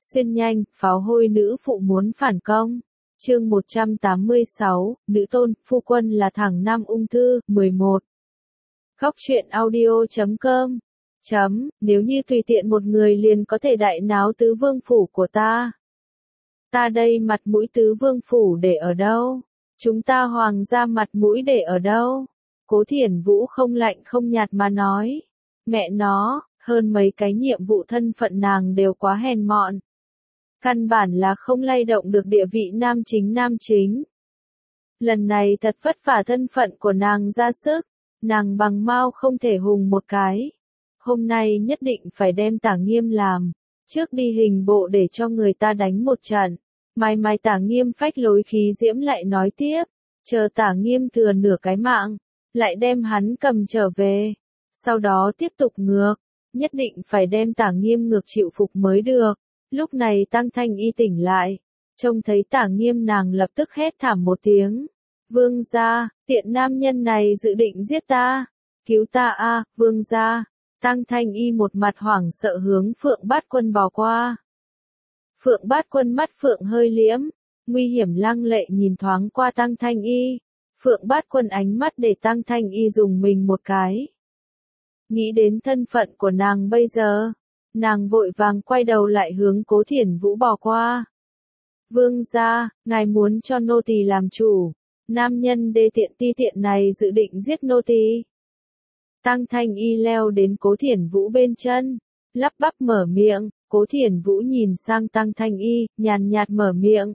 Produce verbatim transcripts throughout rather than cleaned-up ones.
Xuyên nhanh, pháo hôi nữ phụ muốn phản công. Chương một trăm tám mươi sáu, nữ tôn, phu quân là thằng nam ung thư, mười một. Góc truyện audio chấm com. Chấm, nếu như tùy tiện một người liền có thể đại náo tứ vương phủ của ta. Ta đây mặt mũi tứ vương phủ để ở đâu? Chúng ta hoàng gia mặt mũi để ở đâu? Cố Thiển Vũ không lạnh không nhạt mà nói. Mẹ nó, hơn mấy cái nhiệm vụ thân phận nàng đều quá hèn mọn. Căn bản là không lay động được địa vị nam chính nam chính. Lần này thật vất vả thân phận của nàng ra sức, nàng bằng mau không thể hùng một cái. Hôm nay nhất định phải đem Tả Nghiêm làm, trước đi hình bộ để cho người ta đánh một trận. Mai mai Tả Nghiêm phách lối khí diễm lại nói tiếp, chờ Tả Nghiêm thừa nửa cái mạng, lại đem hắn cầm trở về. Sau đó tiếp tục ngược, nhất định phải đem Tả Nghiêm ngược chịu phục mới được. Lúc này Tăng Thanh Y tỉnh lại, trông thấy Tả Nghiêm nàng lập tức hét thảm một tiếng. Vương gia, tiện nam nhân này dự định giết ta, cứu ta a, vương gia. Tăng Thanh Y một mặt hoảng sợ hướng Phượng Bát Quân bò qua. Phượng Bát Quân mắt Phượng hơi liễm, nguy hiểm lăng lệ nhìn thoáng qua Tăng Thanh Y. Phượng Bát Quân ánh mắt để Tăng Thanh Y dùng mình một cái. Nghĩ đến thân phận của nàng bây giờ, nàng vội vàng quay đầu lại hướng Cố Thiển Vũ bò qua. Vương gia, ngài muốn cho nô tỳ làm chủ, nam nhân đê tiện ti tiện này dự định giết nô tỳ. Tăng Thanh Y leo đến Cố Thiển Vũ bên chân, lắp bắp mở miệng. Cố Thiển Vũ nhìn sang Tăng Thanh Y, nhàn nhạt mở miệng.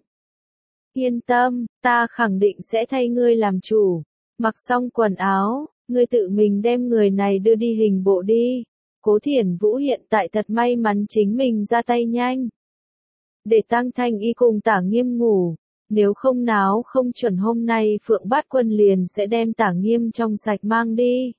Yên tâm, ta khẳng định sẽ thay ngươi làm chủ. Mặc xong quần áo, ngươi tự mình đem người này đưa đi hình bộ đi. Cố Thiển Vũ hiện tại thật may mắn chính mình ra tay nhanh. Để Tăng Thanh Y cùng Tả Nghiêm ngủ, nếu không náo không chuẩn hôm nay Phượng Bát Quân liền sẽ đem Tả Nghiêm trong sạch mang đi.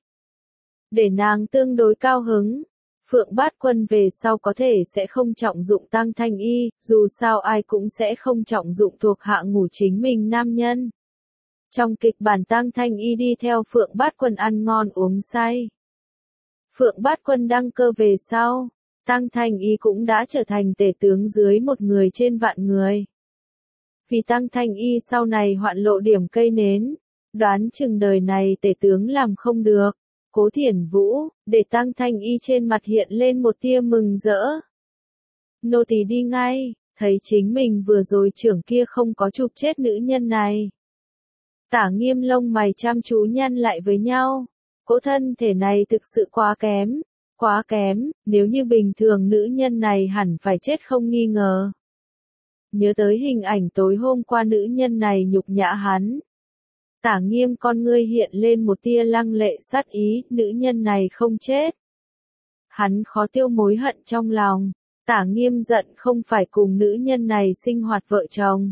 Để nàng tương đối cao hứng. Phượng Bát Quân về sau có thể sẽ không trọng dụng Tăng Thanh Y, dù sao ai cũng sẽ không trọng dụng thuộc hạ ngủ chính mình nam nhân. Trong kịch bản Tăng Thanh Y đi theo Phượng Bát Quân ăn ngon uống say. Phượng Bát Quân đăng cơ về sau, Tăng Thanh Y cũng đã trở thành tể tướng dưới một người trên vạn người. Vì Tăng Thanh Y sau này hoạn lộ điểm cây nến, đoán chừng đời này tể tướng làm không được. Cố Thiển Vũ, để Tăng Thanh Y trên mặt hiện lên một tia mừng rỡ. Nô tỳ đi ngay, thấy chính mình vừa rồi trưởng kia không có chụp chết nữ nhân này. Tả Nghiêm lông mày chăm chú nhăn lại với nhau. Cỗ thân thể này thực sự quá kém, quá kém, nếu như bình thường nữ nhân này hẳn phải chết không nghi ngờ. Nhớ tới hình ảnh tối hôm qua nữ nhân này nhục nhã hắn. Tả Nghiêm con ngươi hiện lên một tia lăng lệ sát ý, nữ nhân này không chết. Hắn khó tiêu mối hận trong lòng, Tả Nghiêm giận không phải cùng nữ nhân này sinh hoạt vợ chồng.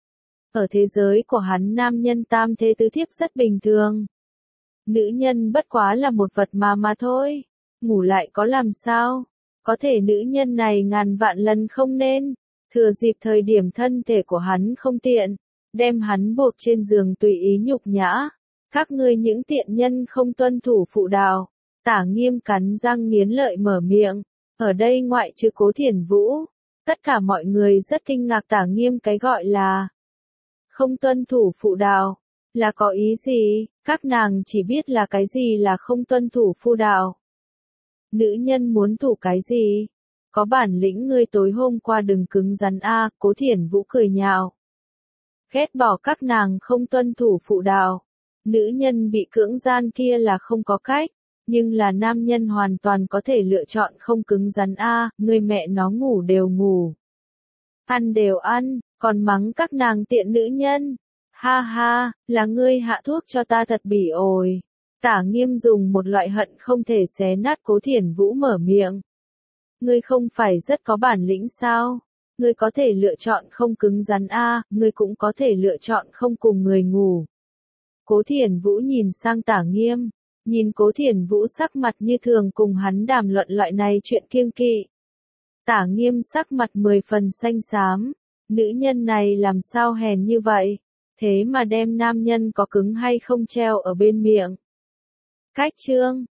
Ở thế giới của hắn nam nhân tam thế tứ thiếp rất bình thường. Nữ nhân bất quá là một vật mà mà thôi, ngủ lại có làm sao, có thể nữ nhân này ngàn vạn lần không nên, thừa dịp thời điểm thân thể của hắn không tiện. Đem hắn buộc trên giường tùy ý nhục nhã. Các ngươi những tiện nhân không tuân thủ phụ đạo. Tả Nghiêm cắn răng nghiến lợi mở miệng. Ở đây ngoại trừ Cố Thiển Vũ, tất cả mọi người rất kinh ngạc Tả Nghiêm cái gọi là không tuân thủ phụ đạo. Là có ý gì? Các nàng chỉ biết là cái gì là không tuân thủ phụ đạo. Nữ nhân muốn thủ cái gì? Có bản lĩnh ngươi tối hôm qua đừng cứng rắn a. Cố Thiển Vũ cười nhạo. Ghét bỏ các nàng không tuân thủ phụ đạo. Nữ nhân bị cưỡng gian kia là không có cách, nhưng là nam nhân hoàn toàn có thể lựa chọn không cứng rắn a, à, người mẹ nó ngủ đều ngủ. Ăn đều ăn, còn mắng các nàng tiện nữ nhân. Ha ha, là ngươi hạ thuốc cho ta thật bỉ ổi. Tả Nghiêm dùng một loại hận không thể xé nát Cố Thiển Vũ mở miệng. Ngươi không phải rất có bản lĩnh sao? Ngươi có thể lựa chọn không cứng rắn a, à, ngươi cũng có thể lựa chọn không cùng người ngủ. Cố Thiển Vũ nhìn sang Tả Nghiêm, nhìn Cố Thiển Vũ sắc mặt như thường cùng hắn đàm luận loại này chuyện kiêng kỵ. Tả Nghiêm sắc mặt mười phần xanh xám, nữ nhân này làm sao hèn như vậy, thế mà đem nam nhân có cứng hay không treo ở bên miệng. Cách chương